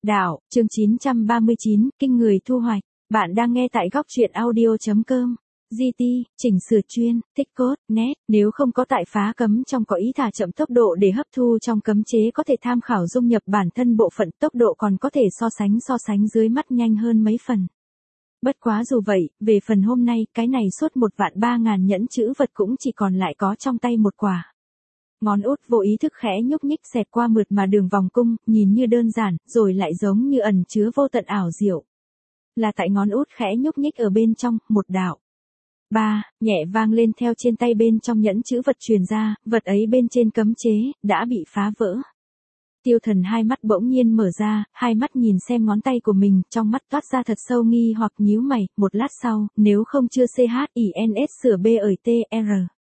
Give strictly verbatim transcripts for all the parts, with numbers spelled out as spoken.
Đạo, chương chín trăm ba mươi chín, Kinh người thu hoạch. Bạn đang nghe tại góc truyện audio.com. giê tê, chỉnh sửa chuyên, tích code, net. Nếu không có tại phá cấm trong có ý thả chậm tốc độ để hấp thu trong cấm chế có thể tham khảo dung nhập bản thân bộ phận tốc độ còn có thể so sánh so sánh dưới mắt nhanh hơn mấy phần. Bất quá dù vậy, về phần hôm nay, cái này suốt một vạn ba ngàn nhẫn chữ vật cũng chỉ còn lại có trong tay một quả. Ngón út vô ý thức khẽ nhúc nhích xẹt qua mượt mà đường vòng cung, nhìn như đơn giản, rồi lại giống như ẩn chứa vô tận ảo diệu. Là tại ngón út khẽ nhúc nhích ở bên trong, một đạo. Ba, nhẹ vang lên theo trên tay bên trong nhẫn chữ vật truyền ra, vật ấy bên trên cấm chế, đã bị phá vỡ. Tiêu Thần hai mắt bỗng nhiên mở ra, hai mắt nhìn xem ngón tay của mình, trong mắt toát ra thật sâu nghi hoặc nhíu mày, một lát sau, nếu không chưa C H I N S sửa B ở T R.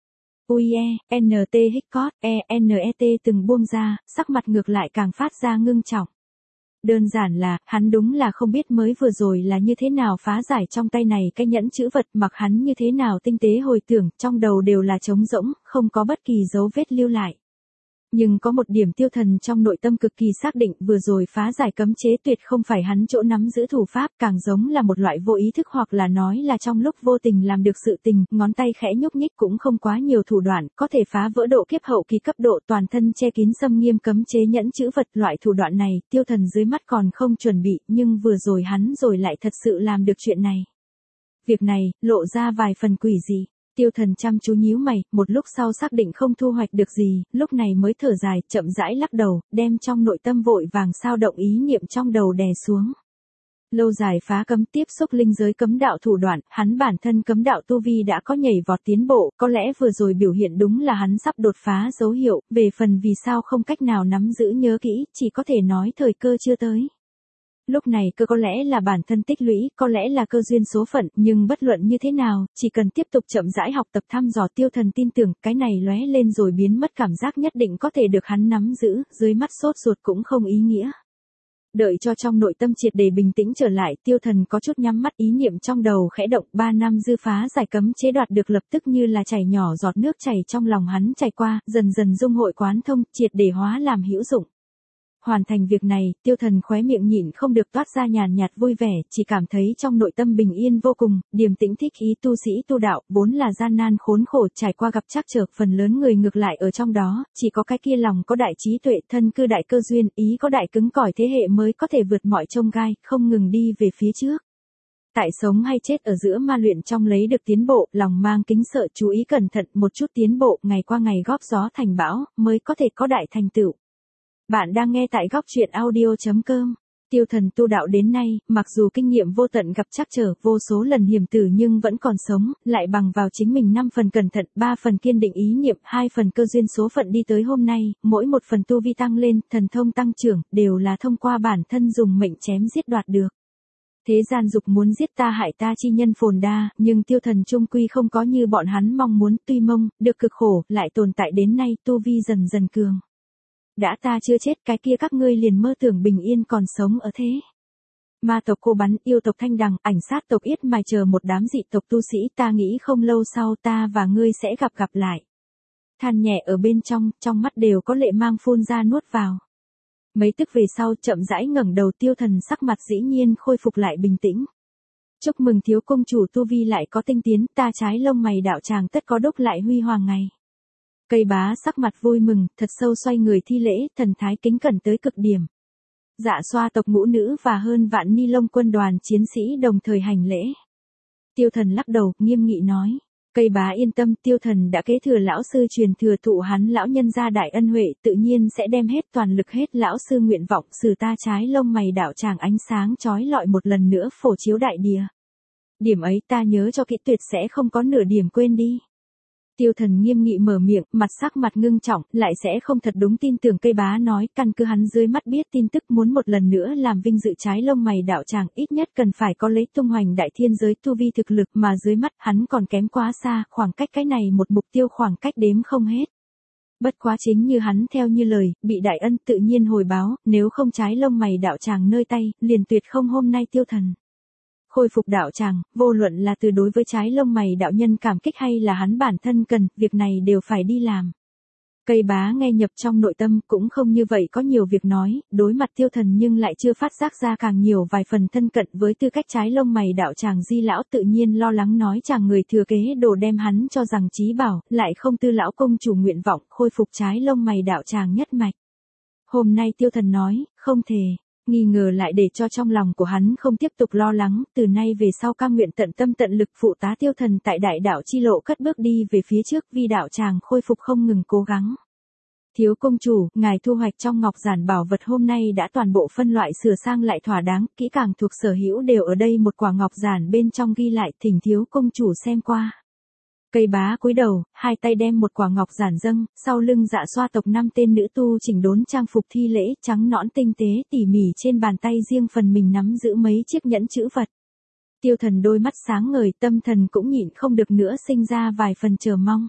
U I E, N T Hickcott, E N E T từng buông ra, sắc mặt ngược lại càng phát ra ngưng trọng. Đơn giản là, hắn đúng là không biết mới vừa rồi là như thế nào phá giải trong tay này cái nhẫn chữ vật, mặc hắn như thế nào tinh tế hồi tưởng, trong đầu đều là trống rỗng, không có bất kỳ dấu vết lưu lại. Nhưng có một điểm Tiêu Thần trong nội tâm cực kỳ xác định, vừa rồi phá giải cấm chế tuyệt không phải hắn chỗ nắm giữ thủ pháp, càng giống là một loại vô ý thức hoặc là nói là trong lúc vô tình làm được sự tình, ngón tay khẽ nhúc nhích cũng không quá nhiều thủ đoạn, có thể phá vỡ độ kiếp hậu kỳ cấp độ, toàn thân che kín xâm nghiêm cấm chế nhẫn chữ vật. Loại thủ đoạn này, Tiêu Thần dưới mắt còn không chuẩn bị, nhưng vừa rồi hắn rồi lại thật sự làm được chuyện này. Việc này, lộ ra vài phần quỷ dị. Tiêu Thần chăm chú nhíu mày, một lúc sau xác định không thu hoạch được gì, lúc này mới thở dài, chậm rãi lắc đầu, đem trong nội tâm vội vàng sao động ý niệm trong đầu đè xuống. Lâu dài phá cấm tiếp xúc linh giới cấm đạo thủ đoạn, hắn bản thân cấm đạo tu vi đã có nhảy vọt tiến bộ, có lẽ vừa rồi biểu hiện đúng là hắn sắp đột phá dấu hiệu, về phần vì sao không cách nào nắm giữ nhớ kỹ, chỉ có thể nói thời cơ chưa tới. Lúc này cơ có lẽ là bản thân tích lũy, có lẽ là cơ duyên số phận, nhưng bất luận như thế nào, chỉ cần tiếp tục chậm rãi học tập thăm dò. Tiêu Thần tin tưởng, cái này lóe lên rồi biến mất cảm giác nhất định có thể được hắn nắm giữ, dưới mắt sốt ruột cũng không ý nghĩa. Đợi cho trong nội tâm triệt để bình tĩnh trở lại, Tiêu Thần có chút nhắm mắt, ý niệm trong đầu khẽ động, ba năm dư phá giải cấm chế đoạt được lập tức như là chảy nhỏ giọt nước chảy trong lòng hắn chảy qua, dần dần dung hội quán thông, triệt để hóa làm hữu dụng. Hoàn thành việc này, Tiêu Thần khóe miệng nhịn không được toát ra nhàn nhạt vui vẻ, chỉ cảm thấy trong nội tâm bình yên vô cùng, điềm tĩnh thích ý. Tu sĩ tu đạo, vốn là gian nan khốn khổ, trải qua gặp trắc trở, phần lớn người ngược lại ở trong đó, chỉ có cái kia lòng có đại trí tuệ, thân cư đại cơ duyên, ý có đại cứng cỏi thế hệ mới có thể vượt mọi chông gai, không ngừng đi về phía trước. Tại sống hay chết ở giữa ma luyện trong lấy được tiến bộ, lòng mang kính sợ, chú ý cẩn thận một chút tiến bộ, ngày qua ngày góp gió thành bão, mới có thể có đại thành tựu. Bạn đang nghe tại góc truyện audio.com. Tiêu Thần tu đạo đến nay, mặc dù kinh nghiệm vô tận gặp trắc trở, vô số lần hiểm tử nhưng vẫn còn sống, lại bằng vào chính mình năm phần cẩn thận, ba phần kiên định ý niệm, hai phần cơ duyên số phận đi tới hôm nay, mỗi một phần tu vi tăng lên, thần thông tăng trưởng, đều là thông qua bản thân dùng mệnh chém giết đoạt được. Thế gian dục muốn giết ta hại ta chi nhân phồn đa, nhưng Tiêu Thần chung quy không có như bọn hắn mong muốn, tuy mông, được cực khổ, lại tồn tại đến nay, tu vi dần dần cường. Đã ta chưa chết, cái kia các ngươi liền mơ tưởng bình yên còn sống ở thế. Ma tộc Cô Bắn, yêu tộc Thanh Đằng, ảnh sát tộc Yết Mài chờ một đám dị tộc tu sĩ, ta nghĩ không lâu sau ta và ngươi sẽ gặp gặp lại. Than nhẹ ở bên trong, trong mắt đều có lệ mang phun ra nuốt vào. Mấy tức về sau chậm rãi ngẩng đầu, Tiêu Thần sắc mặt dĩ nhiên khôi phục lại bình tĩnh. Chúc mừng thiếu công chủ tu vi lại có tinh tiến, ta trái lông mày đạo tràng tất có đúc lại huy hoàng ngày. Cây Bá sắc mặt vui mừng, thật sâu xoay người thi lễ, thần thái kính cẩn tới cực điểm. Dạ Xoa tộc ngũ nữ và hơn vạn ni lông quân đoàn chiến sĩ đồng thời hành lễ. Tiêu Thần lắc đầu, nghiêm nghị nói. Cây Bá yên tâm, Tiêu Thần đã kế thừa lão sư truyền thừa thụ hắn lão nhân gia đại ân huệ, tự nhiên sẽ đem hết toàn lực hết lão sư nguyện vọng, xử ta trái lông mày đạo tràng ánh sáng chói lọi một lần nữa phổ chiếu đại địa. Điểm ấy ta nhớ cho kỹ, tuyệt sẽ không có nửa điểm quên đi. Tiêu Thần nghiêm nghị mở miệng, mặt sắc mặt ngưng trọng, lại sẽ không thật đúng tin tưởng Cây Bá nói, căn cứ hắn dưới mắt biết tin tức muốn một lần nữa làm vinh dự trái lông mày đạo tràng, ít nhất cần phải có lấy tung hoành đại thiên giới tu vi thực lực, mà dưới mắt hắn còn kém quá xa, khoảng cách cái này một mục tiêu khoảng cách đếm không hết. Bất quá chính như hắn theo như lời, bị đại ân tự nhiên hồi báo, nếu không trái lông mày đạo tràng nơi tay, liền tuyệt không hôm nay Tiêu Thần. Khôi phục đạo tràng, vô luận là từ đối với trái lông mày đạo nhân cảm kích hay là hắn bản thân cần, việc này đều phải đi làm. Cây bá nghe nhập trong nội tâm cũng không như vậy có nhiều việc nói, đối mặt tiêu thần nhưng lại chưa phát giác ra càng nhiều vài phần thân cận với tư cách trái lông mày đạo tràng Di lão tự nhiên lo lắng nói chàng người thừa kế đồ đem hắn cho rằng chí bảo, lại không tư lão công chủ nguyện vọng khôi phục trái lông mày đạo tràng nhất mạch. Hôm nay tiêu thần nói, không thể, nghi ngờ lại để cho trong lòng của hắn không tiếp tục lo lắng, từ nay về sau cam nguyện tận tâm tận lực phụ tá tiêu thần tại đại đạo chi lộ cất bước đi về phía trước vì đạo tràng khôi phục không ngừng cố gắng. Thiếu công chủ, ngài thu hoạch trong ngọc giản bảo vật hôm nay đã toàn bộ phân loại sửa sang lại thỏa đáng, kỹ càng thuộc sở hữu đều ở đây một quả ngọc giản bên trong ghi lại, thỉnh thiếu công chủ xem qua. Cây bá cúi đầu, hai tay đem một quả ngọc giản dâng, sau lưng Dạ Xoa tộc năm tên nữ tu chỉnh đốn trang phục thi lễ, trắng nõn tinh tế tỉ mỉ trên bàn tay riêng phần mình nắm giữ mấy chiếc nhẫn chữ vật. Tiêu thần đôi mắt sáng ngời, tâm thần cũng nhịn không được nữa sinh ra vài phần chờ mong.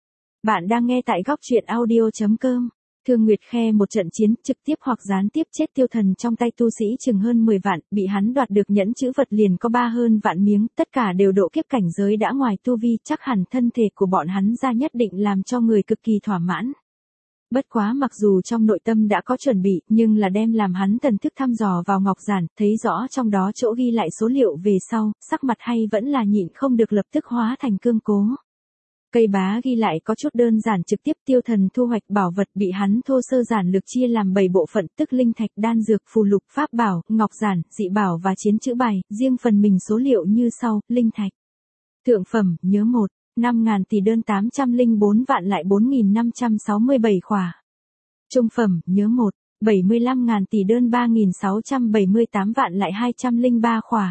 Bạn đang nghe tại góc truyện audio chấm com. Thương Nguyệt Khe một trận chiến trực tiếp hoặc gián tiếp chết tiêu thần trong tay tu sĩ chừng hơn mười vạn, bị hắn đoạt được nhẫn chữ vật liền có ba hơn vạn miếng, tất cả đều độ kiếp cảnh giới đã ngoài tu vi, chắc hẳn thân thể của bọn hắn ra nhất định làm cho người cực kỳ thỏa mãn. Bất quá mặc dù trong nội tâm đã có chuẩn bị, nhưng là đem làm hắn thần thức thăm dò vào ngọc giản, thấy rõ trong đó chỗ ghi lại số liệu về sau, sắc mặt hay vẫn là nhịn không được lập tức hóa thành cương cố. Cây bá ghi lại có chút đơn giản trực tiếp tiêu thần thu hoạch bảo vật bị hắn thô sơ giản lược chia làm bảy bộ phận tức linh thạch đan dược phù lục pháp bảo, ngọc giản, dị bảo và chiến chữ bài, riêng phần mình số liệu như sau, linh thạch. Thượng phẩm, nhớ một, năm ngàn tỷ đơn tám trăm lẻ bốn vạn lại bốn nghìn năm trăm sáu mươi bảy khỏa. Trung phẩm, nhớ một, bảy mươi lăm ngàn tỷ đơn ba nghìn sáu trăm bảy mươi tám vạn lại hai trăm lẻ ba khỏa.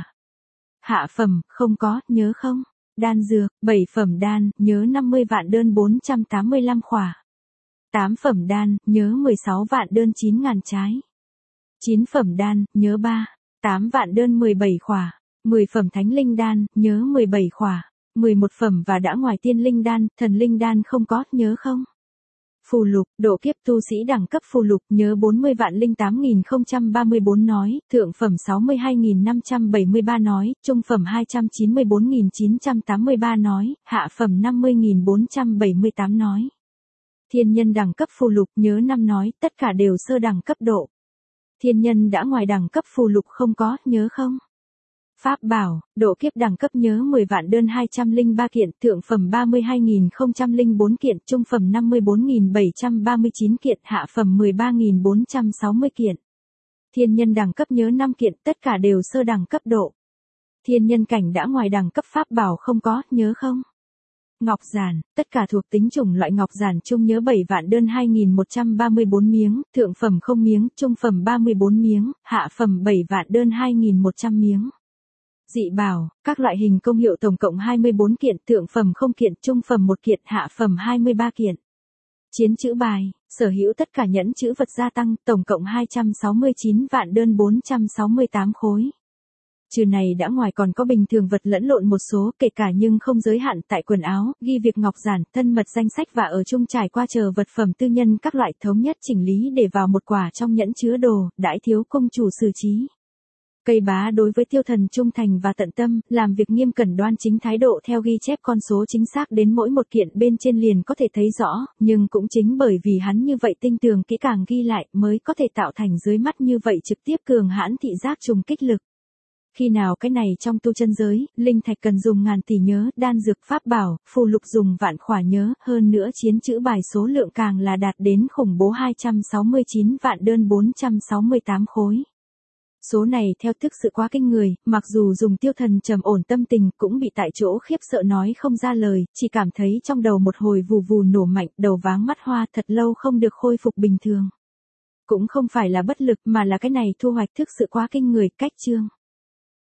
Hạ phẩm, không có, nhớ không? Đan dược, bảy phẩm đan, nhớ năm mươi vạn đơn bốn trăm tám mươi lăm khỏa. tám phẩm đan, nhớ mười sáu vạn đơn chín ngàn trái. chín phẩm đan, nhớ ba, tám vạn đơn mười bảy khỏa. mười phẩm thánh linh đan, nhớ mười bảy khỏa. mười một phẩm và đã ngoài tiên linh đan, thần linh đan không có, nhớ không? Phù lục, độ kiếp tu sĩ đẳng cấp phù lục, nhớ bốn mươi vạn lẻ tám nghìn không trăm ba mươi bốn nói, thượng phẩm sáu mươi hai nghìn năm trăm bảy mươi ba nói, trung phẩm hai trăm chín mươi bốn nghìn chín trăm tám mươi ba nói, hạ phẩm năm mươi nghìn bốn trăm bảy mươi tám nói. Thiên nhân đẳng cấp phù lục, nhớ năm nói, tất cả đều sơ đẳng cấp độ. Thiên nhân đã ngoài đẳng cấp phù lục không có, nhớ không? Pháp bảo, độ kiếp đẳng cấp nhớ mười vạn đơn hai trăm lẻ ba kiện, thượng phẩm ba mươi hai nghìn không trăm lẻ bốn kiện, trung phẩm năm mươi bốn nghìn bảy trăm ba mươi chín kiện, hạ phẩm mười ba nghìn bốn trăm sáu mươi kiện. Thiên nhân đẳng cấp nhớ năm kiện, tất cả đều sơ đẳng cấp độ. Thiên nhân cảnh đã ngoài đẳng cấp pháp bảo không có, nhớ không? Ngọc giản, tất cả thuộc tính chủng loại ngọc giản chung nhớ bảy vạn đơn hai nghìn một trăm ba mươi bốn miếng, thượng phẩm không miếng, trung phẩm ba mươi bốn miếng, hạ phẩm bảy vạn đơn hai nghìn một trăm miếng. Dị bảo, các loại hình công hiệu tổng cộng hai mươi bốn kiện, thượng phẩm không kiện, trung phẩm một kiện, hạ phẩm hai mươi ba kiện. Chiến chữ bài, sở hữu tất cả nhẫn chữ vật gia tăng, tổng cộng hai trăm sáu mươi chín vạn đơn bốn trăm sáu mươi tám khối. Trừ này đã ngoài còn có bình thường vật lẫn lộn một số, kể cả nhưng không giới hạn tại quần áo, ghi việc ngọc giản, thân mật danh sách và ở chung trải qua chờ vật phẩm tư nhân các loại thống nhất chỉnh lý để vào một quả trong nhẫn chứa đồ, đãi thiếu công chủ xử trí. Cây bá đối với tiêu thần trung thành và tận tâm, làm việc nghiêm cẩn đoan chính thái độ theo ghi chép con số chính xác đến mỗi một kiện bên trên liền có thể thấy rõ, nhưng cũng chính bởi vì hắn như vậy tinh tường kỹ càng ghi lại mới có thể tạo thành dưới mắt như vậy trực tiếp cường hãn thị giác trùng kích lực. Khi nào cái này trong tu chân giới, linh thạch cần dùng ngàn tỷ nhớ, đan dược pháp bảo, phù lục dùng vạn khỏa nhớ, hơn nữa chiến chữ bài số lượng càng là đạt đến khủng bố hai trăm sáu mươi chín vạn đơn bốn trăm sáu mươi tám khối. Số này theo thức sự quá kinh người, mặc dù dùng tiêu thần trầm ổn tâm tình cũng bị tại chỗ khiếp sợ nói không ra lời, chỉ cảm thấy trong đầu một hồi vù vù nổ mạnh, đầu váng mắt hoa thật lâu không được khôi phục bình thường. Cũng không phải là bất lực mà là cái này thu hoạch thức sự quá kinh người, cách chương.